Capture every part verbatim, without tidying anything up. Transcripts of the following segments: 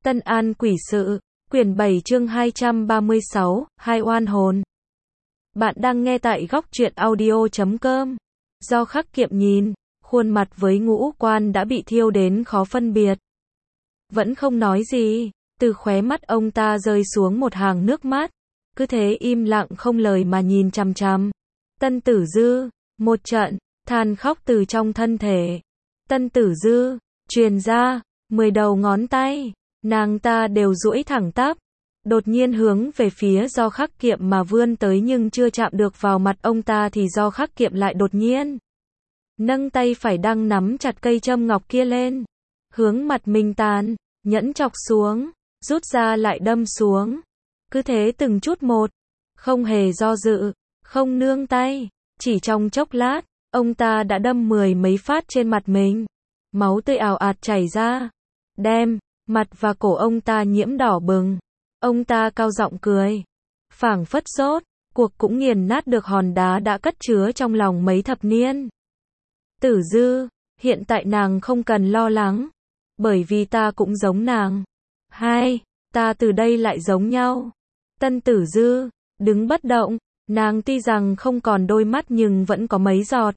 Tân An quỷ sự, quyển bảy chương hai trăm ba mươi sáu, hai oan hồn. Bạn đang nghe tại góc truyện audio chấm com. Do Khắc Kiệm nhìn, khuôn mặt với ngũ quan đã bị thiêu đến khó phân biệt. Vẫn không nói gì, từ khóe mắt ông ta rơi xuống một hàng nước mắt. Cứ thế im lặng không lời mà nhìn chằm chằm. Tân Tử Dư, một trận, than khóc từ trong thân thể. Tân Tử Dư, truyền ra, mười đầu ngón tay. Nàng ta đều duỗi thẳng tắp, đột nhiên hướng về phía Do Khắc Kiệm mà vươn tới, nhưng chưa chạm được vào mặt ông ta thì Do Khắc Kiệm lại đột nhiên nâng tay phải đang nắm chặt cây châm ngọc kia lên, hướng mặt mình tàn, nhẫn chọc xuống, rút ra lại đâm xuống. Cứ thế từng chút một, không hề do dự, không nương tay, chỉ trong chốc lát, ông ta đã đâm mười mấy phát trên mặt mình. Máu tươi ào ạt chảy ra, đem mặt và cổ ông ta nhiễm đỏ bừng. Ông ta cao giọng cười, phảng phất rốt cuộc cũng nghiền nát được hòn đá đã cất chứa trong lòng mấy thập niên. Tử Dư, hiện tại nàng không cần lo lắng, bởi vì ta cũng giống nàng. Hai, ta từ đây lại giống nhau. Tân Tử Dư, đứng bất động, nàng tuy rằng không còn đôi mắt nhưng vẫn có mấy giọt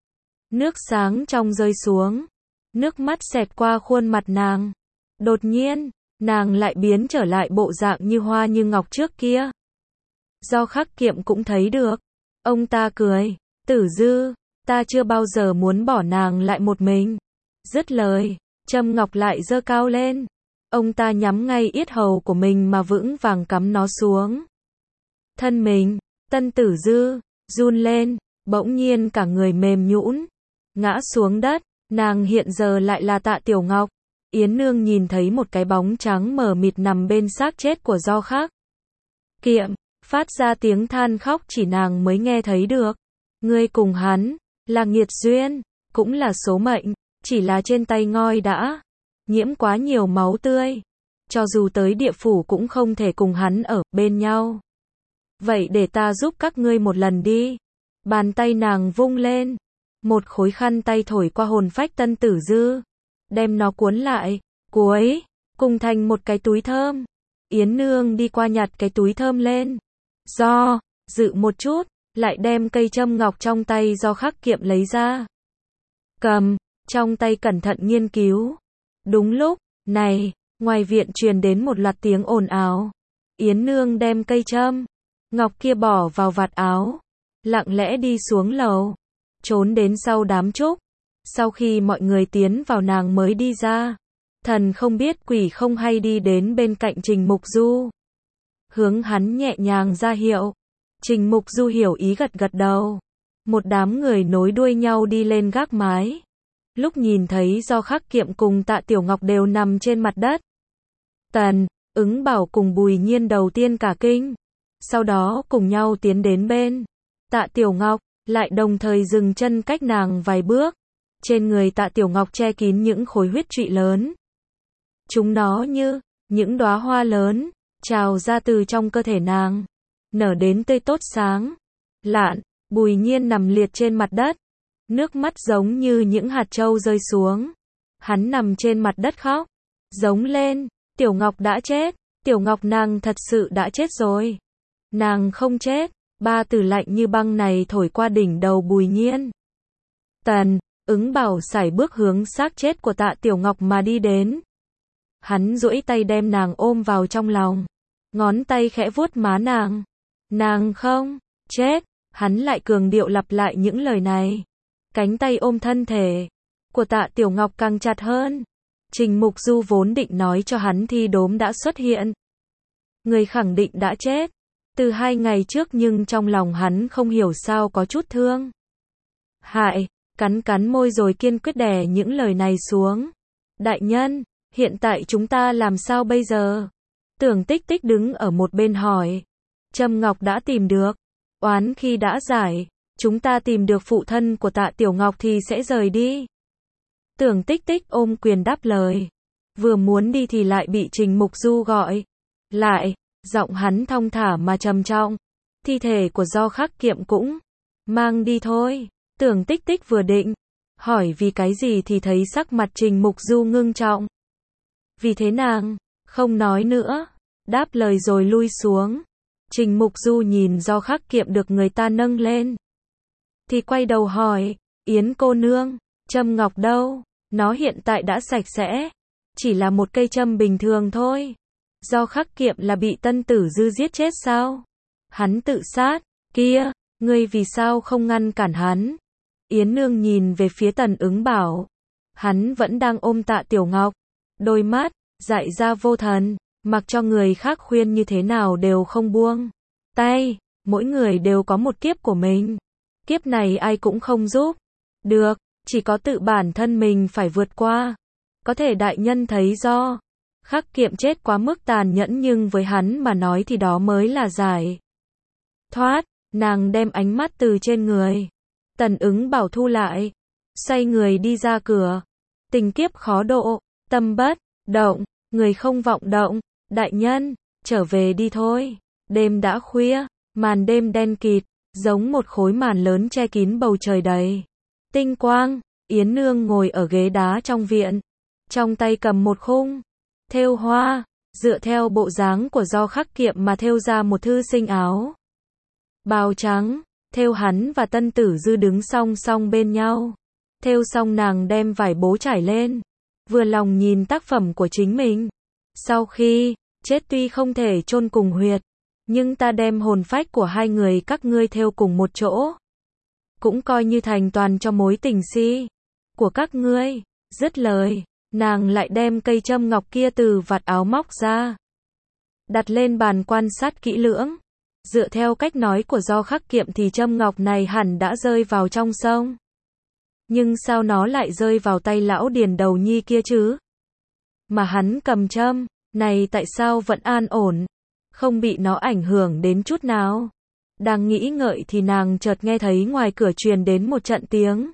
nước sáng trong rơi xuống. Nước mắt xẹt qua khuôn mặt nàng. Đột nhiên, nàng lại biến trở lại bộ dạng như hoa như ngọc trước kia. Do Khắc Kiệm cũng thấy được. Ông ta cười, Tử Dư, ta chưa bao giờ muốn bỏ nàng lại một mình. Dứt lời, châm ngọc lại giơ cao lên. Ông ta nhắm ngay yết hầu của mình mà vững vàng cắm nó xuống. Thân mình, Tân Tử Dư, run lên, bỗng nhiên cả người mềm nhũn, ngã xuống đất. Nàng hiện giờ lại là Tạ Tiểu Ngọc. Yến Nương nhìn thấy một cái bóng trắng mờ mịt nằm bên xác chết của Do Khắc Kiệm, phát ra tiếng than khóc chỉ nàng mới nghe thấy được. Ngươi cùng hắn, là nghiệt duyên, cũng là số mệnh, chỉ là trên tay ngoi đã nhiễm quá nhiều máu tươi. Cho dù tới địa phủ cũng không thể cùng hắn ở bên nhau. Vậy để ta giúp các ngươi một lần đi. Bàn tay nàng vung lên. Một khối khăn tay thổi qua hồn phách Tân Tử Dư, đem nó cuốn lại, cuối cùng thành một cái túi thơm. Yến Nương đi qua nhặt cái túi thơm lên. Do dự một chút, lại đem cây châm ngọc trong tay Do Khắc Kiệm lấy ra. Cầm, trong tay cẩn thận nghiên cứu. Đúng lúc này, ngoài viện truyền đến một loạt tiếng ồn ào. Yến Nương đem cây châm ngọc kia bỏ vào vạt áo, lặng lẽ đi xuống lầu, trốn đến sau đám trúc. Sau khi mọi người tiến vào nàng mới đi ra. Thần không biết quỷ không hay đi đến bên cạnh Trình Mục Du, hướng hắn nhẹ nhàng ra hiệu. Trình Mục Du hiểu ý gật gật đầu. Một đám người nối đuôi nhau đi lên gác mái. Lúc nhìn thấy Do Khắc Kiệm cùng Tạ Tiểu Ngọc đều nằm trên mặt đất, Tần Ứng Bảo cùng Bùi Nhiên đầu tiên cả kinh, sau đó cùng nhau tiến đến bên Tạ Tiểu Ngọc, lại đồng thời dừng chân cách nàng vài bước. Trên người Tạ Tiểu Ngọc che kín những khối huyết trụy lớn. Chúng nó như những đóa hoa lớn, trào ra từ trong cơ thể nàng, nở đến tươi tốt sáng lạn. Bùi Nhiên nằm liệt trên mặt đất, nước mắt giống như những hạt châu rơi xuống. Hắn nằm trên mặt đất khóc, giống lên, Tiểu Ngọc đã chết, Tiểu Ngọc nàng thật sự đã chết rồi. Nàng không chết. Ba từ lạnh như băng này thổi qua đỉnh đầu Bùi Nhiên. Tần Ứng Bảo sải bước hướng xác chết của Tạ Tiểu Ngọc mà đi đến. Hắn duỗi tay đem nàng ôm vào trong lòng, ngón tay khẽ vuốt má nàng. Nàng không chết. Hắn lại cường điệu lặp lại những lời này. Cánh tay ôm thân thể của Tạ Tiểu Ngọc càng chặt hơn. Trình Mục Du vốn định nói cho hắn thi đốm đã xuất hiện, người khẳng định đã chết từ hai ngày trước, nhưng trong lòng hắn không hiểu sao có chút thương hại, cắn cắn môi rồi kiên quyết đè những lời này xuống. Đại nhân, hiện tại chúng ta làm sao bây giờ? Tưởng Tích Tích đứng ở một bên hỏi. Châm ngọc đã tìm được, oán khi đã giải, chúng ta tìm được phụ thân của Tạ Tiểu Ngọc thì sẽ rời đi. Tưởng Tích Tích ôm quyền đáp lời. Vừa muốn đi thì lại bị Trình Mục Du gọi lại. Giọng hắn thong thả mà trầm trọng. Thi thể của Do Khắc Kiệm cũng mang đi thôi. Tưởng Tích Tích vừa định hỏi vì cái gì thì thấy sắc mặt Trình Mục Du ngưng trọng. Vì thế nàng Không nói nữa. Đáp lời rồi lui xuống. Trình Mục Du nhìn Do Khắc Kiệm được người ta nâng lên. Thì quay đầu hỏi, Yến cô nương, châm ngọc đâu? Nó hiện tại đã sạch sẽ. Chỉ là một cây châm bình thường thôi. Do Khắc Kiệm là bị Tân Tử Dư giết chết sao? Hắn tự sát. Kia, ngươi vì sao không ngăn cản hắn? Yến Nương nhìn về phía Tần Ứng Bảo. Hắn vẫn đang ôm Tạ Tiểu Ngọc. Đôi mắt, dại ra vô thần. Mặc cho người khác khuyên như thế nào đều không buông tay. Mỗi người đều có một kiếp của mình. Kiếp này ai cũng không giúp được. Chỉ có tự bản thân mình phải vượt qua. Có thể đại nhân thấy Do Khắc Kiệm chết quá mức tàn nhẫn, nhưng với hắn mà nói thì đó mới là giải thoát. Nàng đem ánh mắt từ trên người Tần Ứng Bảo thu lại, xoay người đi ra cửa. Tình kiếp khó độ, tâm bất động, người không vọng động. Đại nhân, trở về đi thôi. Đêm đã khuya, màn đêm đen kịt, giống một khối màn lớn che kín bầu trời đầy tinh quang. Yến Nương ngồi ở ghế đá trong viện, trong tay cầm một khung thêu hoa, dựa theo bộ dáng của Do Khắc Kiệm mà thêu ra một thư sinh áo bào trắng. Thêu hắn và Tân Tử Dư đứng song song bên nhau. Thêu xong nàng đem vải bố trải lên, vừa lòng nhìn tác phẩm của chính mình. Sau khi chết tuy không thể chôn cùng huyệt, nhưng ta đem hồn phách của hai người các ngươi thêu cùng một chỗ, cũng coi như thành toàn cho mối tình si của các ngươi. Dứt lời, nàng lại đem cây châm ngọc kia từ vạt áo móc ra, đặt lên bàn quan sát kỹ lưỡng. Dựa theo cách nói của Do Khắc Kiệm thì châm ngọc này hẳn đã rơi vào trong sông. Nhưng sao nó lại rơi vào tay lão Điền Đầu Nhi kia chứ? Mà hắn cầm châm này tại sao vẫn an ổn, không bị nó ảnh hưởng đến chút nào? Đang nghĩ ngợi thì nàng chợt nghe thấy ngoài cửa truyền đến một trận tiếng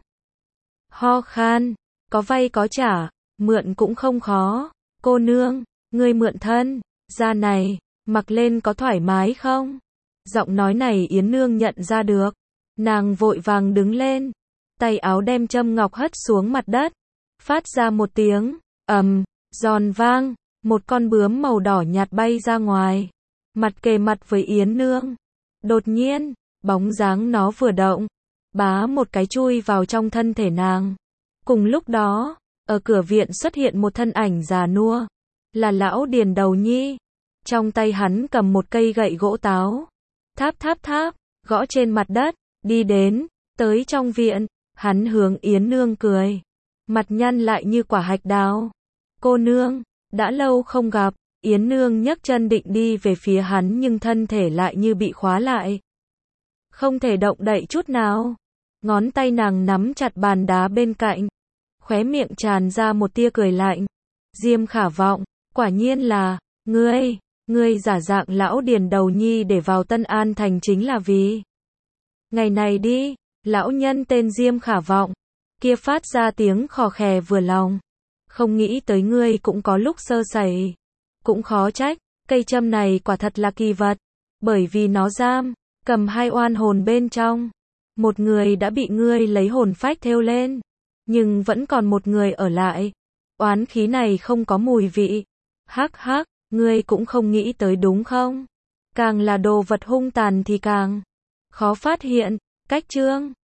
ho khan. Có vay có trả, mượn cũng không khó. Cô nương, ngươi mượn thân da này, mặc lên có thoải mái không? Giọng nói này Yến Nương nhận ra được. Nàng vội vàng đứng lên, tay áo đem châm ngọc hất xuống mặt đất, phát ra một tiếng ầm, giòn vang. Một con bướm màu đỏ nhạt bay ra ngoài, mặt kề mặt với Yến Nương. Đột nhiên, bóng dáng nó vừa động, bá một cái chui vào trong thân thể nàng. Cùng lúc đó, ở cửa viện xuất hiện một thân ảnh già nua, là lão Điền Đầu Nhi. Trong tay hắn cầm một cây gậy gỗ táo, tháp tháp tháp, gõ trên mặt đất. Đi đến, tới trong viện, hắn hướng Yến Nương cười, mặt nhăn lại như quả hạch đào. Cô nương, đã lâu không gặp. Yến Nương nhấc chân định đi về phía hắn nhưng thân thể lại như bị khóa lại, không thể động đậy chút nào. Ngón tay nàng nắm chặt bàn đá bên cạnh, khóe miệng tràn ra một tia cười lạnh. Diêm Khả Vọng, quả nhiên là ngươi, ngươi giả dạng lão Điền Đầu Nhi để vào Tân An Thành chính là vì ngày này đi. Lão nhân tên Diêm Khả Vọng kia phát ra tiếng khò khè vừa lòng. Không nghĩ tới ngươi cũng có lúc sơ sẩy. Cũng khó trách, cây châm này quả thật là kỳ vật, bởi vì nó giam cầm hai oan hồn bên trong. Một người đã bị ngươi lấy hồn phách thêu lên, nhưng vẫn còn một người ở lại. Oán khí này không có mùi vị. Hắc hắc, ngươi cũng không nghĩ tới đúng không? Càng là đồ vật hung tàn thì càng khó phát hiện. Cách chương